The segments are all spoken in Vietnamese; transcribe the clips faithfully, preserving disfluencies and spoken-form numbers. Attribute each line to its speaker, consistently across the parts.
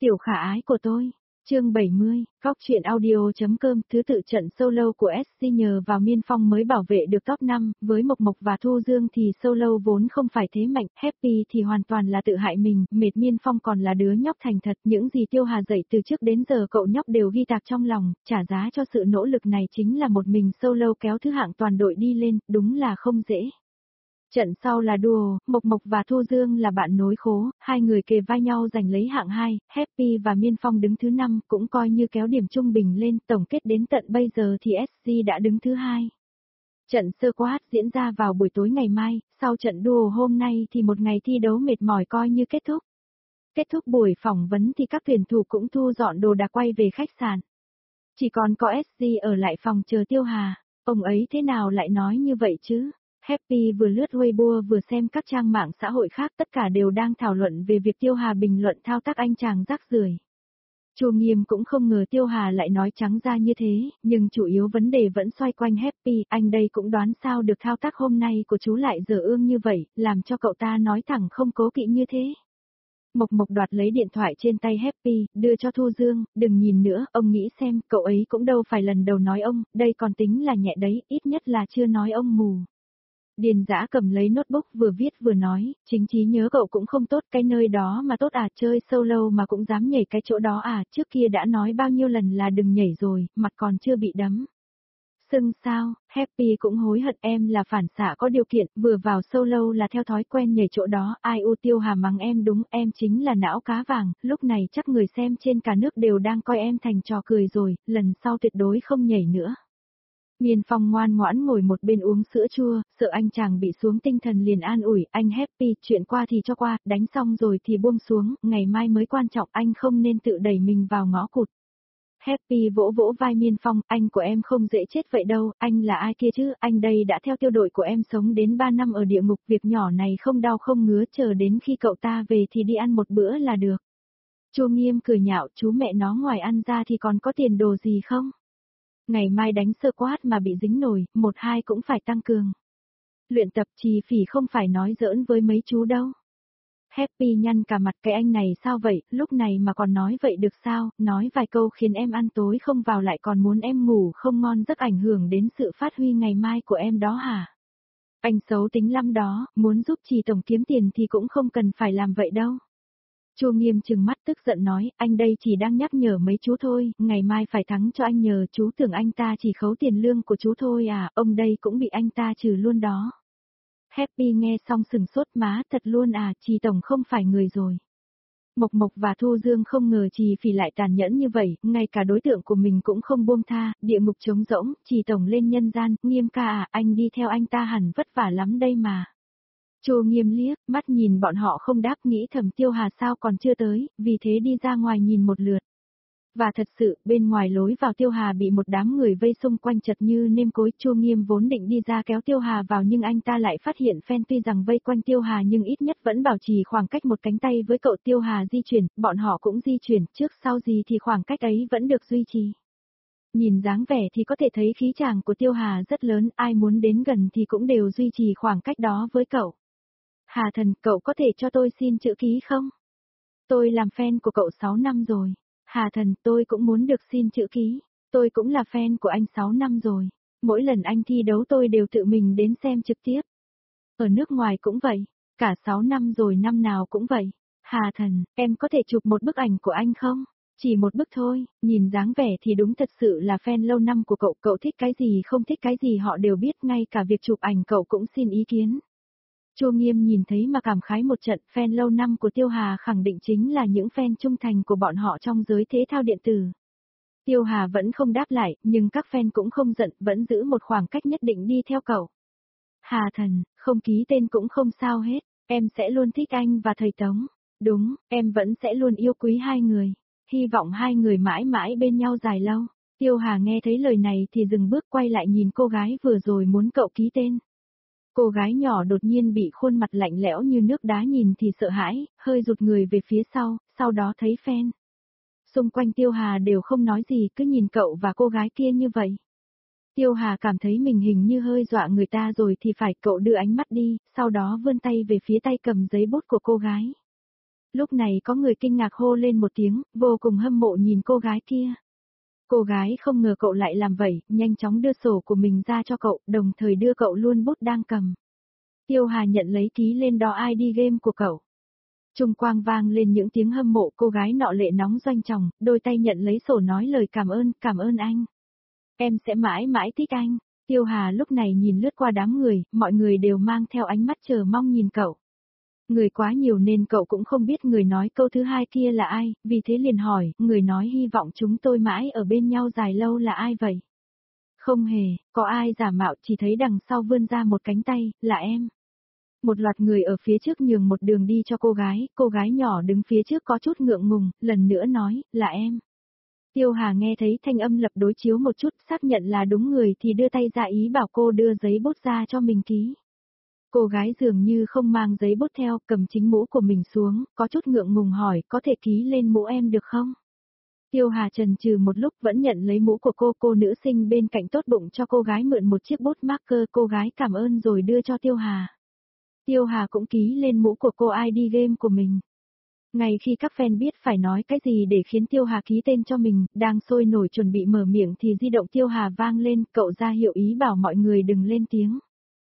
Speaker 1: Tiểu khả ái của tôi, chương bảy mươi, góc truyện audio.com. Thứ tự trận solo của ét xê nhờ vào Miên Phong mới bảo vệ được top năm, với Mộc Mộc và Thu Dương thì solo vốn không phải thế mạnh, Happy thì hoàn toàn là tự hại mình, mệt Miên Phong còn là đứa nhóc thành thật, những gì Tiêu Hà dạy từ trước đến giờ cậu nhóc đều ghi tạc trong lòng, trả giá cho sự nỗ lực này chính là một mình solo kéo thứ hạng toàn đội đi lên, đúng là không dễ. Trận sau là duo, Mộc Mộc và Thu Dương là bạn nối khố, hai người kề vai nhau giành lấy hạng hai, Happy và Miên Phong đứng thứ năm, cũng coi như kéo điểm trung bình lên, tổng kết đến tận bây giờ thì ét xê đã đứng thứ hai. Trận sơ quát diễn ra vào buổi tối ngày mai, sau trận duo hôm nay thì một ngày thi đấu mệt mỏi coi như kết thúc. Kết thúc buổi phỏng vấn thì các tuyển thủ cũng thu dọn đồ đạc quay về khách sạn. Chỉ còn có ét xê ở lại phòng chờ Tiêu Hà, ông ấy thế nào lại nói như vậy chứ? Happy vừa lướt Weibo vừa xem các trang mạng xã hội khác, tất cả đều đang thảo luận về việc Tiêu Hà bình luận thao tác anh chàng rác rưởi. Chu Nghiêm cũng không ngờ Tiêu Hà lại nói trắng ra như thế, nhưng chủ yếu vấn đề vẫn xoay quanh Happy, anh đây cũng đoán sao được thao tác hôm nay của chú lại dở ương như vậy, làm cho cậu ta nói thẳng không cố kỵ như thế. Mộc Mộc đoạt lấy điện thoại trên tay Happy, đưa cho Thu Dương, đừng nhìn nữa, ông nghĩ xem, cậu ấy cũng đâu phải lần đầu nói ông, đây còn tính là nhẹ đấy, ít nhất là chưa nói ông mù. Điền Dã cầm lấy notebook vừa viết vừa nói, chính trí nhớ cậu cũng không tốt, cái nơi đó mà tốt à, chơi solo mà cũng dám nhảy cái chỗ đó à, trước kia đã nói bao nhiêu lần là đừng nhảy rồi, mặt còn chưa bị đấm. Sưng sao, Happy cũng hối hận, em là phản xạ có điều kiện, vừa vào solo là theo thói quen nhảy chỗ đó, ai u Tiêu Hà mắng em đúng, em chính là não cá vàng, lúc này chắc người xem trên cả nước đều đang coi em thành trò cười rồi, lần sau tuyệt đối không nhảy nữa. Miên Phong ngoan ngoãn ngồi một bên uống sữa chua, sợ anh chàng bị xuống tinh thần liền an ủi, anh Happy, chuyện qua thì cho qua, đánh xong rồi thì buông xuống, ngày mai mới quan trọng, anh không nên tự đẩy mình vào ngõ cụt. Happy vỗ vỗ vai Miên Phong, anh của em không dễ chết vậy đâu, anh là ai kia chứ, anh đây đã theo tiêu đội của em sống đến ba năm ở địa ngục, việc nhỏ này không đau không ngứa, chờ đến khi cậu ta về thì đi ăn một bữa là được. Chu Nghiêm cười nhạo, chú mẹ nó ngoài ăn ra thì còn có tiền đồ gì không? Ngày mai đánh sơ quát mà bị dính nổi, một hai cũng phải tăng cường. Luyện tập Trì Phỉ không phải nói giỡn với mấy chú đâu. Happy nhăn cả mặt, cái anh này sao vậy, lúc này mà còn nói vậy được sao, nói vài câu khiến em ăn tối không vào lại còn muốn em ngủ không ngon rất ảnh hưởng đến sự phát huy ngày mai của em đó hả? Anh xấu tính lắm đó, muốn giúp Trì Tổng kiếm tiền thì cũng không cần phải làm vậy đâu. Chu Nghiêm trừng mắt tức giận nói, anh đây chỉ đang nhắc nhở mấy chú thôi, ngày mai phải thắng cho anh nhờ, chú tưởng anh ta chỉ khấu tiền lương của chú thôi à, ông đây cũng bị anh ta trừ luôn đó. Happy nghe xong sừng sốt, má thật luôn à, Trì Tổng không phải người rồi. Mộc Mộc và Thu Dương không ngờ Trì Phỉ lại tàn nhẫn như vậy, ngay cả đối tượng của mình cũng không buông tha, địa ngục trống rỗng, Trì Tổng lên nhân gian, Nghiêm ca à, anh đi theo anh ta hẳn vất vả lắm đây mà. Chu Nghiêm liếc, mắt nhìn bọn họ không đáp, nghĩ thầm Tiêu Hà sao còn chưa tới, vì thế đi ra ngoài nhìn một lượt. Và thật sự, bên ngoài lối vào Tiêu Hà bị một đám người vây xung quanh chật như nêm cối, Chu Nghiêm vốn định đi ra kéo Tiêu Hà vào nhưng anh ta lại phát hiện fan tuy rằng vây quanh Tiêu Hà nhưng ít nhất vẫn bảo trì khoảng cách một cánh tay với cậu. Tiêu Hà di chuyển, bọn họ cũng di chuyển, trước sau gì thì khoảng cách ấy vẫn được duy trì. Nhìn dáng vẻ thì có thể thấy khí chàng của Tiêu Hà rất lớn, ai muốn đến gần thì cũng đều duy trì khoảng cách đó với cậu. Hà Thần, cậu có thể cho tôi xin chữ ký không? Tôi làm fan của cậu sáu năm rồi. Hà Thần, tôi cũng muốn được xin chữ ký. Tôi cũng là fan của anh sáu năm rồi. Mỗi lần anh thi đấu tôi đều tự mình đến xem trực tiếp. Ở nước ngoài cũng vậy. Cả sáu năm rồi năm nào cũng vậy. Hà Thần, em có thể chụp một bức ảnh của anh không? Chỉ một bức thôi, nhìn dáng vẻ thì đúng thật sự là fan lâu năm của cậu. Cậu thích cái gì không thích cái gì họ đều biết, ngay cả việc chụp ảnh cậu cũng xin ý kiến. Chu Nghiêm nhìn thấy mà cảm khái một trận, fan lâu năm của Tiêu Hà khẳng định chính là những fan trung thành của bọn họ trong giới thể thao điện tử. Tiêu Hà vẫn không đáp lại, nhưng các fan cũng không giận, vẫn giữ một khoảng cách nhất định đi theo cậu. Hà Thần, không ký tên cũng không sao hết, em sẽ luôn thích anh và thầy Tống. Đúng, em vẫn sẽ luôn yêu quý hai người. Hy vọng hai người mãi mãi bên nhau dài lâu. Tiêu Hà nghe thấy lời này thì dừng bước quay lại nhìn cô gái vừa rồi muốn cậu ký tên. Cô gái nhỏ đột nhiên bị khuôn mặt lạnh lẽo như nước đá nhìn thì sợ hãi, hơi rụt người về phía sau, sau đó thấy fan. Xung quanh Tiêu Hà đều không nói gì, cứ nhìn cậu và cô gái kia như vậy. Tiêu Hà cảm thấy mình hình như hơi dọa người ta rồi thì phải, cậu đưa ánh mắt đi, sau đó vươn tay về phía tay cầm giấy bút của cô gái. Lúc này có người kinh ngạc hô lên một tiếng, vô cùng hâm mộ nhìn cô gái kia. Cô gái không ngờ cậu lại làm vậy, nhanh chóng đưa sổ của mình ra cho cậu, đồng thời đưa cậu luôn bút đang cầm. Tiêu Hà nhận lấy ký lên đó i đê game của cậu. Trung quang vang lên những tiếng hâm mộ, cô gái nọ lệ nóng doanh tròng, đôi tay nhận lấy sổ nói lời cảm ơn, cảm ơn anh. Em sẽ mãi mãi thích anh. Tiêu Hà lúc này nhìn lướt qua đám người, mọi người đều mang theo ánh mắt chờ mong nhìn cậu. Người quá nhiều nên cậu cũng không biết người nói câu thứ hai kia là ai, vì thế liền hỏi, người nói hy vọng chúng tôi mãi ở bên nhau dài lâu là ai vậy? Không hề, có ai giả mạo, chỉ thấy đằng sau vươn ra một cánh tay, là em. Một loạt người ở phía trước nhường một đường đi cho cô gái, cô gái nhỏ đứng phía trước có chút ngượng ngùng, lần nữa nói, là em. Tiêu Hà nghe thấy thanh âm lập đối chiếu một chút, xác nhận là đúng người thì đưa tay ra ý bảo cô đưa giấy bút ra cho mình ký. Cô gái dường như không mang giấy bút theo, cầm chính mũ của mình xuống, có chút ngượng ngùng hỏi, có thể ký lên mũ em được không? Tiêu Hà chần chừ một lúc vẫn nhận lấy mũ của cô, cô nữ sinh bên cạnh tốt bụng cho cô gái mượn một chiếc bút marker, cô gái cảm ơn rồi đưa cho Tiêu Hà. Tiêu Hà cũng ký lên mũ của cô i đê game của mình. Ngay khi các fan biết phải nói cái gì để khiến Tiêu Hà ký tên cho mình, đang sôi nổi chuẩn bị mở miệng thì di động Tiêu Hà vang lên, cậu ra hiệu ý bảo mọi người đừng lên tiếng.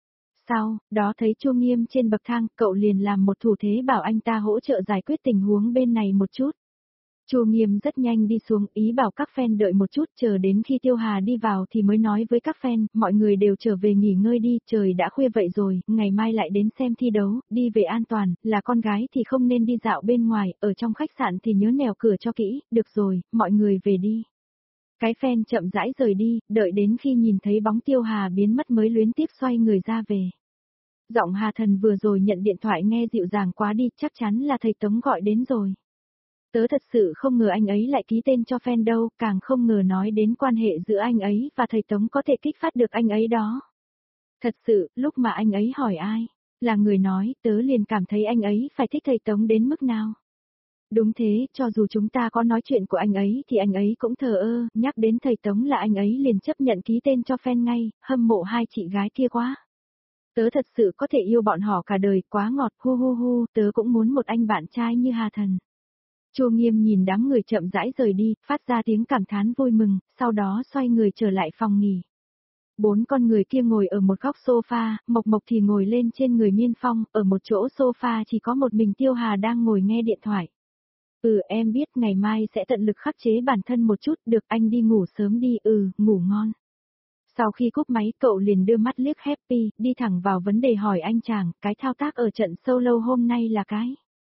Speaker 1: Sau, đó thấy Chu Nghiêm trên bậc thang, cậu liền làm một thủ thế bảo anh ta hỗ trợ giải quyết tình huống bên này một chút. Chu Nghiêm rất nhanh đi xuống, ý bảo các fan đợi một chút, chờ đến khi Tiêu Hà đi vào thì mới nói với các fan, mọi người đều trở về nghỉ ngơi đi, trời đã khuya vậy rồi, ngày mai lại đến xem thi đấu, đi về an toàn, là con gái thì không nên đi dạo bên ngoài, ở trong khách sạn thì nhớ nèo cửa cho kỹ, được rồi, mọi người về đi. Cái fan chậm rãi rời đi, đợi đến khi nhìn thấy bóng Tiêu Hà biến mất mới luyến tiếc xoay người ra về. Giọng Hà Thần vừa rồi nhận điện thoại nghe dịu dàng quá đi, chắc chắn là thầy Tống gọi đến rồi. Tớ thật sự không ngờ anh ấy lại ký tên cho fan đâu, càng không ngờ nói đến quan hệ giữa anh ấy và thầy Tống có thể kích phát được anh ấy đó. Thật sự, lúc mà anh ấy hỏi ai, là người nói, tớ liền cảm thấy anh ấy phải thích thầy Tống đến mức nào. Đúng thế, cho dù chúng ta có nói chuyện của anh ấy thì anh ấy cũng thờ ơ, nhắc đến thầy Tống là anh ấy liền chấp nhận ký tên cho fan ngay, hâm mộ hai chị gái kia quá. Tớ thật sự có thể yêu bọn họ cả đời, quá ngọt, hu hu hu, tớ cũng muốn một anh bạn trai như Hà Thần. Chu Nghiêm nhìn đám người chậm rãi rời đi, phát ra tiếng cảm thán vui mừng, sau đó xoay người trở lại phòng nghỉ. Bốn con người kia ngồi ở một góc sofa, Mộc Mộc thì ngồi lên trên người Miên Phong, ở một chỗ sofa chỉ có một mình Tiêu Hà đang ngồi nghe điện thoại. Ừ, em biết ngày mai sẽ tận lực khắc chế bản thân một chút, được anh đi ngủ sớm đi, ừ, ngủ ngon. Sau khi cúp máy cậu liền đưa mắt liếc Happy, đi thẳng vào vấn đề hỏi anh chàng, cái thao tác ở trận solo hôm nay là cái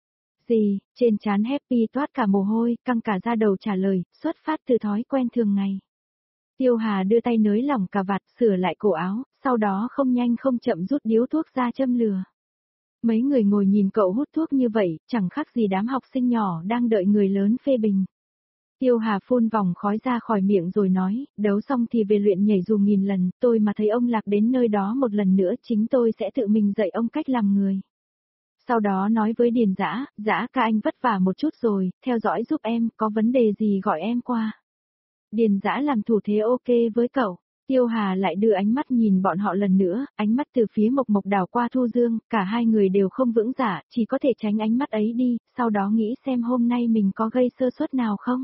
Speaker 1: gì? Trên trán Happy toát cả mồ hôi, căng cả da đầu trả lời, xuất phát từ thói quen thường ngày. Tiêu Hà đưa tay nới lỏng cà vạt, sửa lại cổ áo, sau đó không nhanh không chậm rút điếu thuốc ra châm lửa. Mấy người ngồi nhìn cậu hút thuốc như vậy, chẳng khác gì đám học sinh nhỏ đang đợi người lớn phê bình. Tiêu Hà phun vòng khói ra khỏi miệng rồi nói, đấu xong thì về luyện nhảy dù nghìn lần, tôi mà thấy ông Lạc đến nơi đó một lần nữa chính tôi sẽ tự mình dạy ông cách làm người. Sau đó nói với Điền Dã, Dã ca anh vất vả một chút rồi, theo dõi giúp em, có vấn đề gì gọi em qua. Điền Dã làm thủ thế ok với cậu. Tiêu Hà lại đưa ánh mắt nhìn bọn họ lần nữa, ánh mắt từ phía Mộc Mộc đảo qua Thu Dương, cả hai người đều không vững dạ, chỉ có thể tránh ánh mắt ấy đi, sau đó nghĩ xem hôm nay mình có gây sơ suất nào không.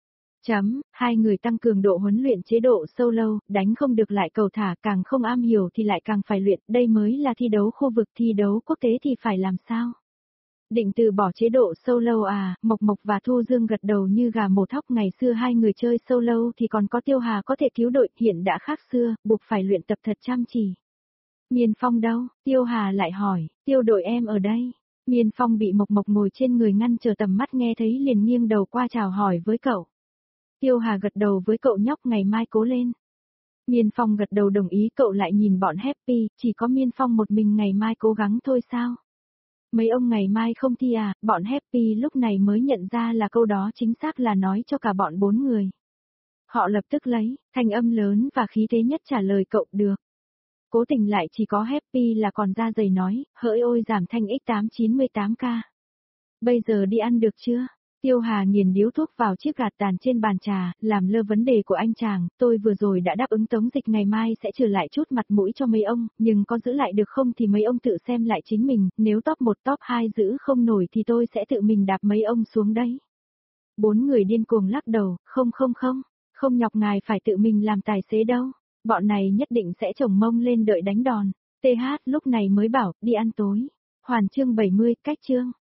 Speaker 1: Chấm, hai người tăng cường độ huấn luyện chế độ solo, đánh không được lại cầu thả, càng không am hiểu thì lại càng phải luyện, đây mới là thi đấu khu vực, thi đấu quốc tế thì phải làm sao? Định từ bỏ chế độ solo à, Mộc Mộc và Thu Dương gật đầu như gà mổ thóc, ngày xưa hai người chơi solo thì còn có Tiêu Hà có thể cứu đội, hiện đã khác xưa, buộc phải luyện tập thật chăm chỉ. Miên Phong đâu? Tiêu Hà lại hỏi, Tiêu đội em ở đây. Miên Phong bị Mộc Mộc ngồi trên người ngăn chờ tầm mắt nghe thấy liền nghiêng đầu qua chào hỏi với cậu. Tiêu Hà gật đầu với cậu nhóc, ngày mai cố lên. Miên Phong gật đầu đồng ý, cậu lại nhìn bọn Happy, chỉ có Miên Phong một mình ngày mai cố gắng thôi sao? Mấy ông ngày mai không thi à, bọn Happy lúc này mới nhận ra là câu đó chính xác là nói cho cả bọn bốn người. Họ lập tức lấy, thanh âm lớn và khí thế nhất trả lời cậu được. Cố tình lại chỉ có Happy là còn da dày nói, hỡi ôi giảm thanh x tám chín mươi tám k. Bây giờ đi ăn được chưa? Tiêu Hà nghiền điếu thuốc vào chiếc gạt tàn trên bàn trà, làm lơ vấn đề của anh chàng, tôi vừa rồi đã đáp ứng Tống Dịch ngày mai sẽ trừ lại chút mặt mũi cho mấy ông, nhưng có giữ lại được không thì mấy ông tự xem lại chính mình, nếu top một top hai giữ không nổi thì tôi sẽ tự mình đạp mấy ông xuống đấy. Bốn người điên cuồng lắc đầu, không không không, không nhọc ngài phải tự mình làm tài xế đâu, bọn này nhất định sẽ chồng mông lên đợi đánh đòn. tê hát lúc này mới bảo, đi ăn tối. Hoàn chương bảy mươi, cách chương.